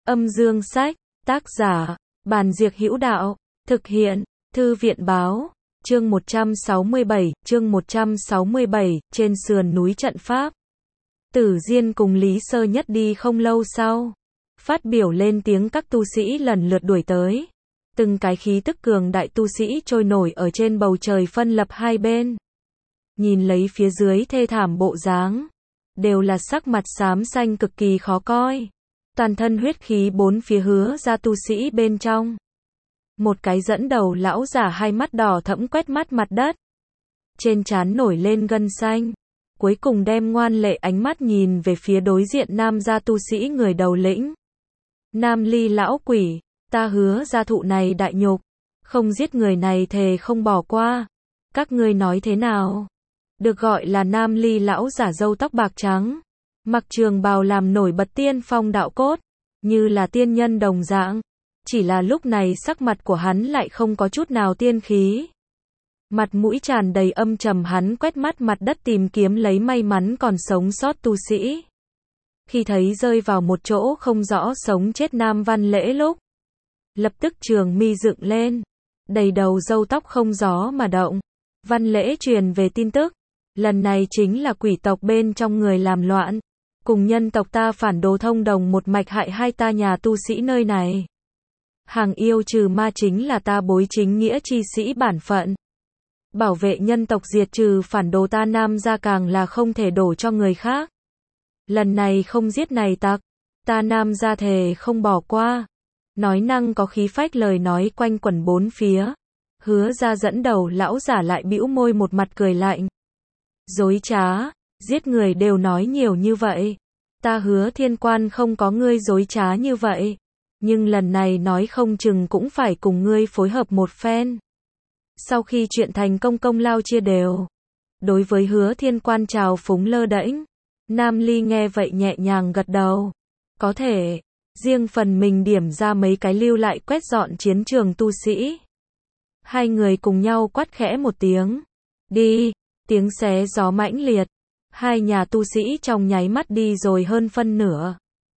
Âm dương sách, tác giả, Bàn Diệc Hữu Đạo, thực hiện, Thư viện Báo, chương 167, trên sườn núi trận pháp. Tử Diên cùng Lý Sơ Nhất đi không lâu sau. Phát biểu lên tiếng, các tu sĩ lần lượt đuổi tới. Từng cái khí tức cường đại tu sĩ trôi nổi ở trên bầu trời phân lập hai bên. Nhìn lấy phía dưới thê thảm bộ dáng, đều là sắc mặt xám xanh cực kỳ khó coi. Toàn thân huyết khí bốn phía hứa ra tu sĩ bên trong. Một cái dẫn đầu lão giả hai mắt đỏ thẫm quét mắt mặt đất. Trên trán nổi lên gân xanh. Cuối cùng đem ngoan lệ ánh mắt nhìn về phía đối diện nam gia tu sĩ người đầu lĩnh. Nam Ly lão quỷ, ta hứa gia thụ này đại nhục. Không giết người này thề không bỏ qua. Các ngươi nói thế nào? Được gọi là Nam Ly lão giả râu tóc bạc trắng. Mặc trường bào làm nổi bật tiên phong đạo cốt. Như là tiên nhân đồng dạng. Chỉ là lúc này sắc mặt của hắn lại không có chút nào tiên khí. Mặt mũi tràn đầy âm trầm, hắn quét mắt mặt đất tìm kiếm lấy may mắn còn sống sót tu sĩ. Khi thấy rơi vào một chỗ không rõ sống chết Nam Văn Lễ lúc, lập tức trường mi dựng lên, đầy đầu râu tóc không gió mà động. Văn Lễ truyền về tin tức, lần này chính là quỷ tộc bên trong người làm loạn, cùng nhân tộc ta phản đồ thông đồng một mạch hại hai ta nhà tu sĩ nơi này. Hàng yêu trừ ma chính là ta bối chính nghĩa chi sĩ bản phận. Bảo vệ nhân tộc diệt trừ phản đồ ta Nam gia càng là không thể đổ cho người khác. Lần này không giết này tặc, ta Nam gia thề không bỏ qua. Nói năng có khí phách, lời nói quanh quẩn bốn phía. Hứa ra dẫn đầu lão giả lại bĩu môi một mặt cười lạnh. Dối trá, giết người đều nói nhiều như vậy. Ta Hứa Thiên Quan không có ngươi dối trá như vậy. Nhưng lần này nói không chừng cũng phải cùng ngươi phối hợp một phen. Sau khi chuyện thành công, công lao chia đều. Đối với Hứa Thiên Quan trào phúng lơ đễnh, Nam Ly nghe vậy nhẹ nhàng gật đầu. Có thể, riêng phần mình điểm ra mấy cái lưu lại quét dọn chiến trường tu sĩ. Hai người cùng nhau quát khẽ một tiếng. Đi, tiếng xé gió mãnh liệt. Hai nhà tu sĩ trong nháy mắt đi rồi hơn phân nửa.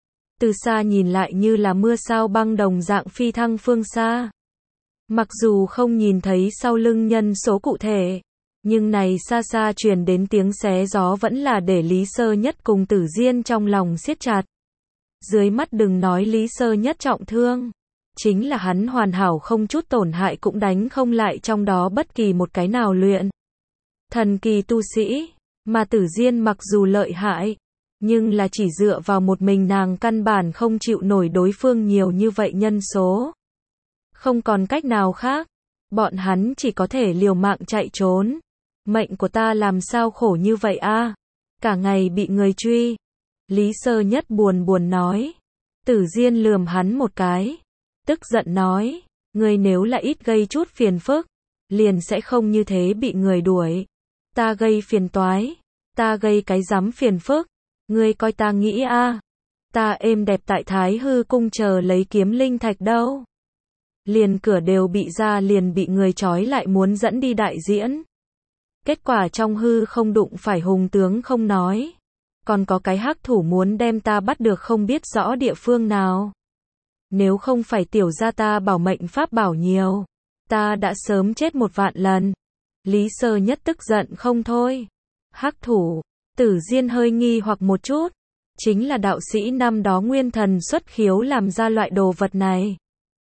Từ xa nhìn lại như là mưa sao băng đồng dạng phi thăng phương xa. Mặc dù không nhìn thấy sau lưng nhân số cụ thể, nhưng này xa xa truyền đến tiếng xé gió vẫn là để Lý Sơ Nhất cùng Tử Diên trong lòng siết chặt. Dưới mắt đừng nói Lý Sơ Nhất trọng thương, chính là hắn hoàn hảo không chút tổn hại cũng đánh không lại trong đó bất kỳ một cái nào luyện thần kỳ tu sĩ, mà Tử Diên mặc dù lợi hại, nhưng là chỉ dựa vào một mình nàng căn bản không chịu nổi đối phương nhiều như vậy nhân số. Không còn cách nào khác, bọn hắn chỉ có thể liều mạng chạy trốn. Mệnh của ta làm sao khổ như vậy a? Cả ngày bị người truy. Lý Sơ Nhất buồn buồn nói. Tử Diên lườm hắn một cái, tức giận nói, ngươi nếu là ít gây chút phiền phức, liền sẽ không như thế bị người đuổi. Ta gây phiền toái, ta gây cái rắm phiền phức, ngươi coi ta nghĩ a? Ta êm đẹp tại Thái Hư cung chờ lấy kiếm linh thạch đâu. Liền cửa đều bị ra, liền bị người trói lại muốn dẫn đi đại diễn. Kết quả trong hư không đụng phải hùng tướng không nói, còn có cái hắc thủ muốn đem ta bắt được không biết rõ địa phương nào. Nếu không phải tiểu gia ta bảo mệnh pháp bảo nhiều, ta đã sớm chết 1.000.000 lần. Lý Sơ Nhất tức giận không thôi. Hắc thủ, Tử Diên hơi nghi hoặc một chút, chính là đạo sĩ năm đó nguyên thần xuất khiếu làm ra loại đồ vật này.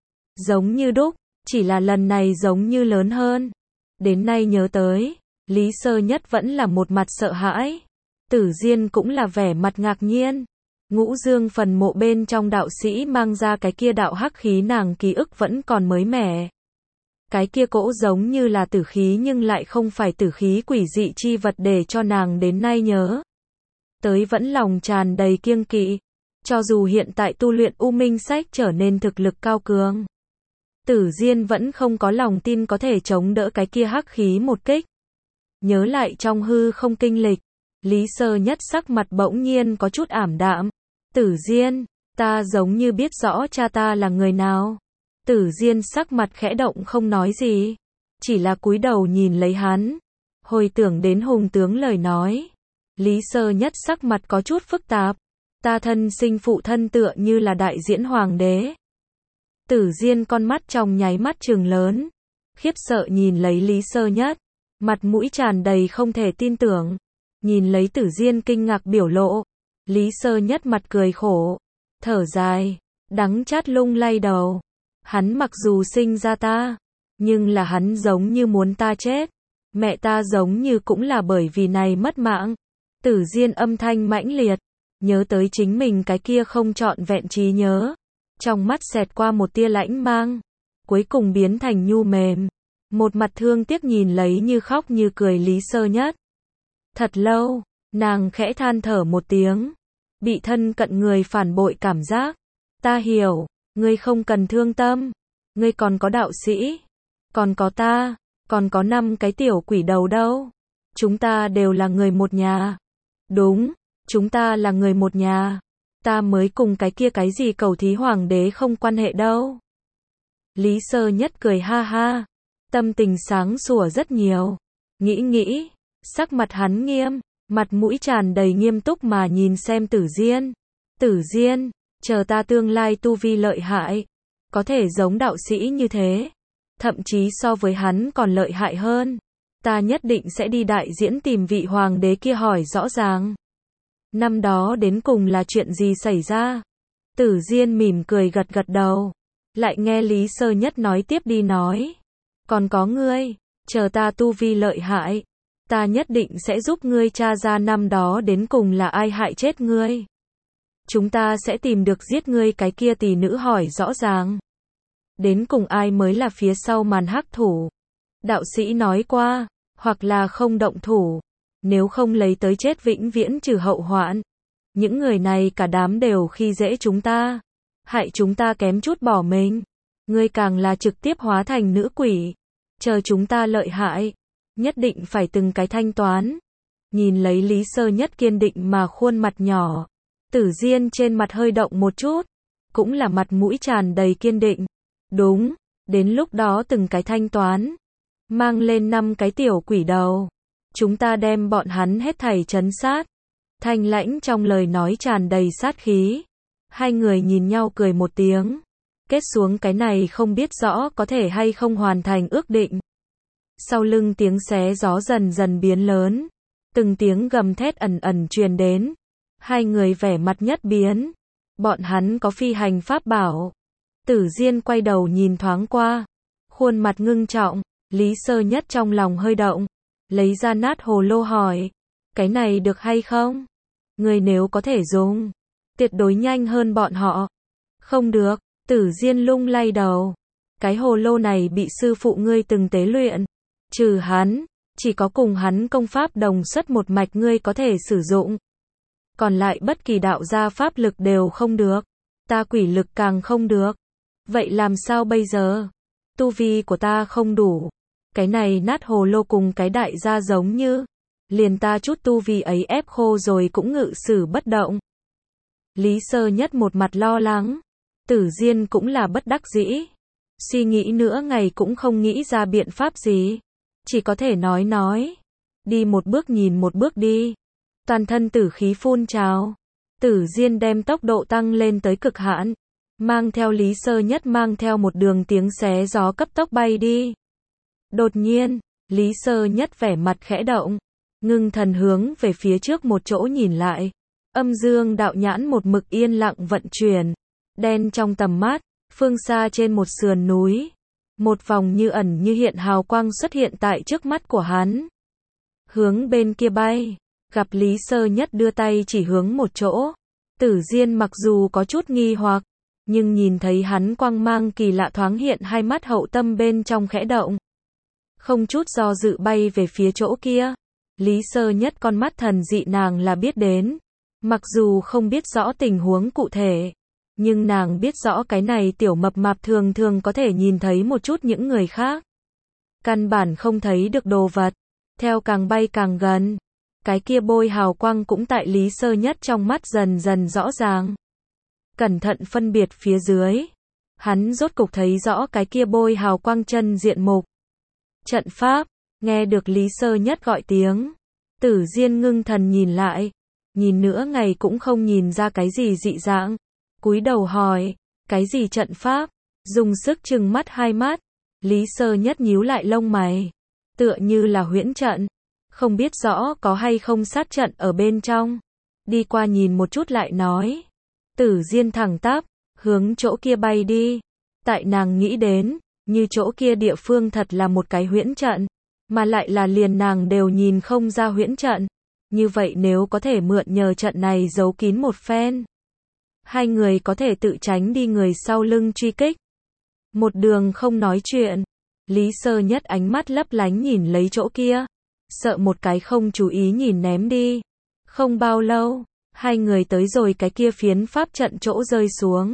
Giống như đúc, chỉ là lần này giống như lớn hơn. Đến nay nhớ tới, Lý Sơ Nhất vẫn là một mặt sợ hãi. Tử Diên cũng là vẻ mặt ngạc nhiên. Ngũ Dương phần mộ bên trong đạo sĩ mang ra cái kia đạo hắc khí, nàng ký ức vẫn còn mới mẻ. Cái kia cỗ giống như là tử khí nhưng lại không phải tử khí quỷ dị chi vật để cho nàng đến nay nhớ tới vẫn lòng tràn đầy kiêng kỵ. Cho dù hiện tại tu luyện U Minh Sách trở nên thực lực cao cường, Tử Diên vẫn không có lòng tin có thể chống đỡ cái kia hắc khí một kích. Nhớ lại trong hư không kinh lịch, Lý Sơ Nhất sắc mặt bỗng nhiên có chút ảm đạm. Tử Diên, ta giống như biết rõ cha ta là người nào. Tử Diên sắc mặt khẽ động không nói gì, chỉ là cúi đầu nhìn lấy hắn. Hồi tưởng đến hùng tướng lời nói, Lý Sơ Nhất sắc mặt có chút phức tạp. Ta thân sinh phụ thân tựa như là đại diễn hoàng đế. Tử Diên con mắt trong nháy mắt trừng lớn, khiếp sợ nhìn lấy Lý Sơ Nhất, mặt mũi tràn đầy không thể tin tưởng. Nhìn lấy Tử Diên kinh ngạc biểu lộ, Lý Sơ Nhất mặt cười khổ, thở dài, đắng chát lung lay đầu. Hắn mặc dù sinh ra ta, nhưng là hắn giống như muốn ta chết. Mẹ ta giống như cũng là bởi vì này mất mạng. Tử Diên âm thanh mãnh liệt, nhớ tới chính mình cái kia không trọn vẹn trí nhớ. Trong mắt xẹt qua một tia lãnh mang, cuối cùng biến thành nhu mềm. Một mặt thương tiếc nhìn lấy như khóc như cười Lý Sơ Nhất. Thật lâu, nàng khẽ than thở một tiếng, bị thân cận người phản bội cảm giác. Ta hiểu, ngươi không cần thương tâm, ngươi còn có đạo sĩ, còn có ta, còn có 5 cái tiểu quỷ đầu đâu. Chúng ta đều là người một nhà. Đúng, chúng ta là người một nhà. Ta mới cùng cái kia cái gì cầu thí hoàng đế không quan hệ đâu. Lý Sơ Nhất cười ha ha, tâm tình sáng sủa rất nhiều. Nghĩ, sắc mặt hắn nghiêm, mặt mũi tràn đầy nghiêm túc mà nhìn xem Tử Diên. Tử Diên, chờ ta tương lai tu vi lợi hại, có thể giống đạo sĩ như thế, thậm chí so với hắn còn lợi hại hơn. Ta nhất định sẽ đi đại diễn tìm vị hoàng đế kia hỏi rõ ràng. Năm đó đến cùng là chuyện gì xảy ra? Tử Diên mỉm cười gật gật đầu, lại nghe Lý Sơ Nhất nói tiếp đi nói. Còn có ngươi, chờ ta tu vi lợi hại, ta nhất định sẽ giúp ngươi tra ra năm đó đến cùng là ai hại chết ngươi. Chúng ta sẽ tìm được giết ngươi cái kia tỷ nữ hỏi rõ ràng. Đến cùng ai mới là phía sau màn hắc thủ. Đạo sĩ nói qua, hoặc là không động thủ, nếu không lấy tới chết vĩnh viễn trừ hậu hoạn. Những người này cả đám đều khi dễ chúng ta, hại chúng ta kém chút bỏ mình. Ngươi càng là trực tiếp hóa thành nữ quỷ. Chờ chúng ta lợi hại, nhất định phải từng cái thanh toán. Nhìn lấy Lý Sơ Nhất kiên định mà khuôn mặt nhỏ, Tử Diên trên mặt hơi động một chút, cũng là mặt mũi tràn đầy kiên định. Đúng, đến lúc đó từng cái thanh toán, mang lên 5 cái tiểu quỷ đầu, chúng ta đem bọn hắn hết thảy trấn sát. Thanh Lãnh trong lời nói tràn đầy sát khí. Hai người nhìn nhau cười một tiếng, kết xuống cái này không biết rõ có thể hay không hoàn thành ước định. Sau lưng tiếng xé gió dần dần biến lớn, từng tiếng gầm thét ẩn ẩn truyền đến. Hai người vẻ mặt nhất biến, bọn hắn có phi hành pháp bảo. Tử Diên quay đầu nhìn thoáng qua, khuôn mặt ngưng trọng. Lý Sơ Nhất trong lòng hơi động, lấy ra nát hồ lô hỏi, cái này được hay không? Người nếu có thể dùng, tuyệt đối nhanh hơn bọn họ. Không được, Tử Diên lung lay đầu, cái hồ lô này bị sư phụ ngươi từng tế luyện, trừ hắn, chỉ có cùng hắn công pháp đồng xuất một mạch ngươi có thể sử dụng. Còn lại bất kỳ đạo gia pháp lực đều không được, ta quỷ lực càng không được. Vậy làm sao bây giờ? Tu vi của ta không đủ. Cái này nát hồ lô cùng cái đại gia giống như, liền ta chút tu vi ấy ép khô rồi cũng ngự sử bất động. Lý Sơ Nhất một mặt lo lắng, Tử Diên cũng là bất đắc dĩ. Suy nghĩ nữa ngày cũng không nghĩ ra biện pháp gì, chỉ có thể nói. Đi một bước nhìn một bước đi. Toàn thân tử khí phun trào, Tử Diên đem tốc độ tăng lên tới cực hạn, mang theo Lý Sơ Nhất mang theo một đường tiếng xé gió cấp tốc bay đi. Đột nhiên, Lý Sơ Nhất vẻ mặt khẽ động, ngưng thần hướng về phía trước một chỗ nhìn lại. Âm dương đạo nhãn một mực yên lặng vận chuyển, đen trong tầm mắt, phương xa trên một sườn núi, một vòng như ẩn như hiện hào quang xuất hiện tại trước mắt của hắn. Hướng bên kia bay, gặp Lý Sơ Nhất đưa tay chỉ hướng một chỗ. Tử Diên mặc dù có chút nghi hoặc, nhưng nhìn thấy hắn quang mang kỳ lạ thoáng hiện hai mắt hậu tâm bên trong khẽ động. Không chút do dự bay về phía chỗ kia. Lý Sơ Nhất con mắt thần dị nàng là biết đến. Mặc dù không biết rõ tình huống cụ thể, nhưng nàng biết rõ cái này tiểu mập mạp thường thường có thể nhìn thấy một chút những người khác. Căn bản không thấy được đồ vật. Theo càng bay càng gần, cái kia bôi hào quang cũng tại Lý Sơ Nhất trong mắt dần dần rõ ràng. Cẩn thận phân biệt phía dưới, hắn rốt cục thấy rõ cái kia bôi hào quang chân diện mục. Trận pháp, nghe được Lý Sơ Nhất gọi tiếng, Tử Diên ngưng thần nhìn lại, nhìn nửa ngày cũng không nhìn ra cái gì dị dạng. Cúi đầu hỏi, cái gì trận pháp? Dùng sức trừng mắt hai mắt. Lý Sơ Nhất nhíu lại lông mày. Tựa như là huyễn trận. Không biết rõ có hay không sát trận ở bên trong. Đi qua nhìn một chút lại nói. Tử Diên thẳng tắp, hướng chỗ kia bay đi. Tại nàng nghĩ đến, như chỗ kia địa phương thật là một cái huyễn trận. Mà lại là liền nàng đều nhìn không ra huyễn trận. Như vậy nếu có thể mượn nhờ trận này giấu kín một phen. Hai người có thể tự tránh đi người sau lưng truy kích. Một đường không nói chuyện. Lý Sơ Nhất ánh mắt lấp lánh nhìn lấy chỗ kia. Sợ một cái không chú ý nhìn ném đi. Không bao lâu, hai người tới rồi cái kia phiến pháp trận chỗ rơi xuống.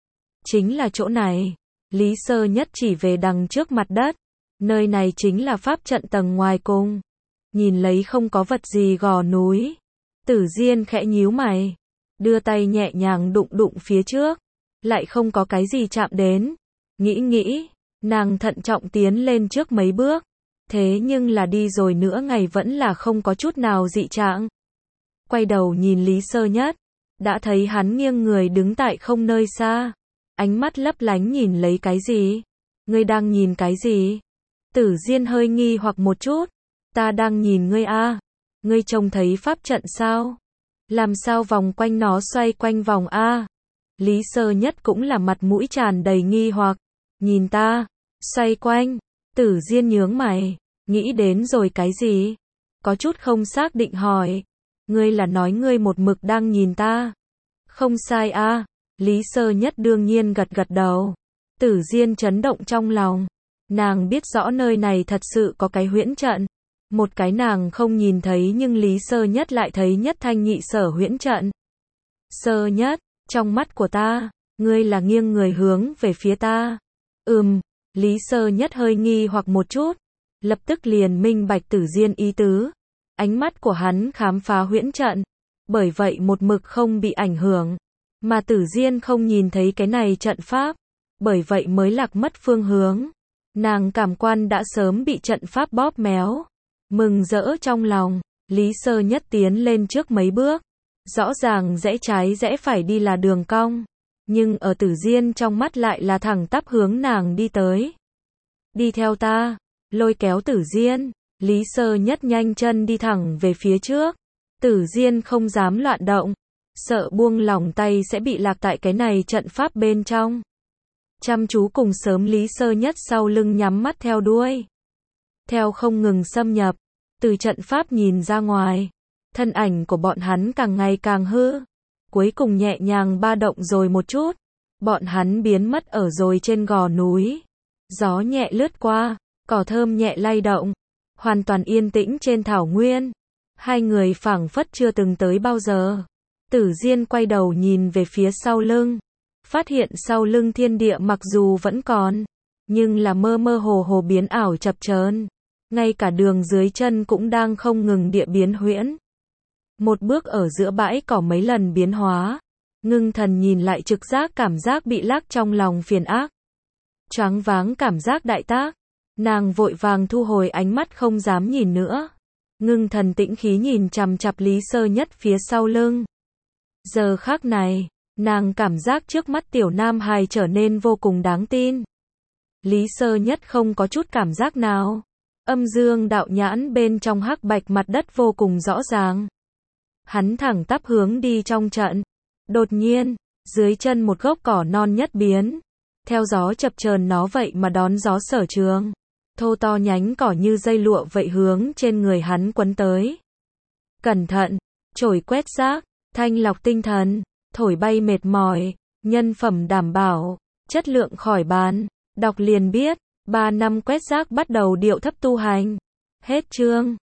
Chính là chỗ này. Lý Sơ Nhất chỉ về đằng trước mặt đất. Nơi này chính là pháp trận tầng ngoài cùng. Nhìn lấy không có vật gì gò núi. Tử Diên khẽ nhíu mày. Đưa tay nhẹ nhàng đụng đụng phía trước. Lại không có cái gì chạm đến. Nghĩ, nàng thận trọng tiến lên trước mấy bước. Thế nhưng là đi rồi nữa ngày vẫn là không có chút nào dị trạng. Quay đầu nhìn Lý Sơ Nhất. Đã thấy hắn nghiêng người đứng tại không nơi xa. Ánh mắt lấp lánh nhìn lấy cái gì? Ngươi đang nhìn cái gì? Tử Diên hơi nghi hoặc một chút. Ta đang nhìn ngươi a. Ngươi trông thấy pháp trận sao? Làm sao vòng quanh nó xoay quanh vòng a? Lý Sơ Nhất cũng là mặt mũi tràn đầy nghi hoặc. Nhìn ta, xoay quanh. Tử Diên nhướng mày, nghĩ đến rồi cái gì? Có chút không xác định hỏi. Ngươi là nói ngươi một mực đang nhìn ta? Không sai a. Lý Sơ Nhất đương nhiên gật gật đầu. Tử Diên chấn động trong lòng. Nàng biết rõ nơi này thật sự có cái huyễn trận. Một cái nàng không nhìn thấy nhưng Lý Sơ Nhất lại thấy nhất thanh nhị sở huyễn trận. Sơ Nhất, trong mắt của ta, ngươi là nghiêng người hướng về phía ta. Lý Sơ Nhất hơi nghi hoặc một chút. Lập tức liền minh bạch Tử Diên ý tứ. Ánh mắt của hắn khám phá huyễn trận. Bởi vậy một mực không bị ảnh hưởng. Mà Tử Diên không nhìn thấy cái này trận pháp. Bởi vậy mới lạc mất phương hướng. Nàng cảm quan đã sớm bị trận pháp bóp méo. Mừng rỡ trong lòng, Lý Sơ Nhất tiến lên trước mấy bước. Rõ ràng rẽ trái rẽ phải đi là đường cong. Nhưng ở Tử Diên trong mắt lại là thẳng tắp hướng nàng đi tới. Đi theo ta, lôi kéo Tử Diên. Lý Sơ Nhất nhanh chân đi thẳng về phía trước. Tử Diên không dám loạn động. Sợ buông lỏng tay sẽ bị lạc tại cái này trận pháp bên trong. Chăm chú cùng sớm Lý Sơ Nhất sau lưng nhắm mắt theo đuôi. Theo không ngừng xâm nhập. Từ trận pháp nhìn ra ngoài. Thân ảnh của bọn hắn càng ngày càng hư. Cuối cùng nhẹ nhàng ba động rồi một chút. Bọn hắn biến mất ở rồi trên gò núi. Gió nhẹ lướt qua. Cỏ thơm nhẹ lay động. Hoàn toàn yên tĩnh trên thảo nguyên. Hai người phảng phất chưa từng tới bao giờ. Tử Diên quay đầu nhìn về phía sau lưng. Phát hiện sau lưng thiên địa mặc dù vẫn còn. Nhưng là mơ mơ hồ hồ biến ảo chập chờn. Ngay cả đường dưới chân cũng đang không ngừng địa biến huyễn. Một bước ở giữa bãi cỏ mấy lần biến hóa. Ngưng thần nhìn lại trực giác cảm giác bị lắc trong lòng phiền ác. Choáng váng cảm giác đại tác. Nàng vội vàng thu hồi ánh mắt không dám nhìn nữa. Ngưng thần tĩnh khí nhìn chằm chằm Lý Sơ Nhất phía sau lưng. Giờ khắc này, nàng cảm giác trước mắt tiểu nam hài trở nên vô cùng đáng tin. Lý Sơ Nhất không có chút cảm giác nào. Âm dương đạo nhãn bên trong hắc bạch mặt đất vô cùng rõ ràng. Hắn thẳng tắp hướng đi trong trận. Đột nhiên, dưới chân một gốc cỏ non nhất biến. Theo gió chập chờn nó vậy mà đón gió sở trường. Thô to nhánh cỏ như dây lụa vậy hướng trên người hắn quấn tới. Cẩn thận, chổi quét rác, thanh lọc tinh thần, thổi bay mệt mỏi, nhân phẩm đảm bảo, chất lượng khỏi bàn. Đọc liền biết, 3 năm quét rác bắt đầu điệu thấp tu hành. Hết chương.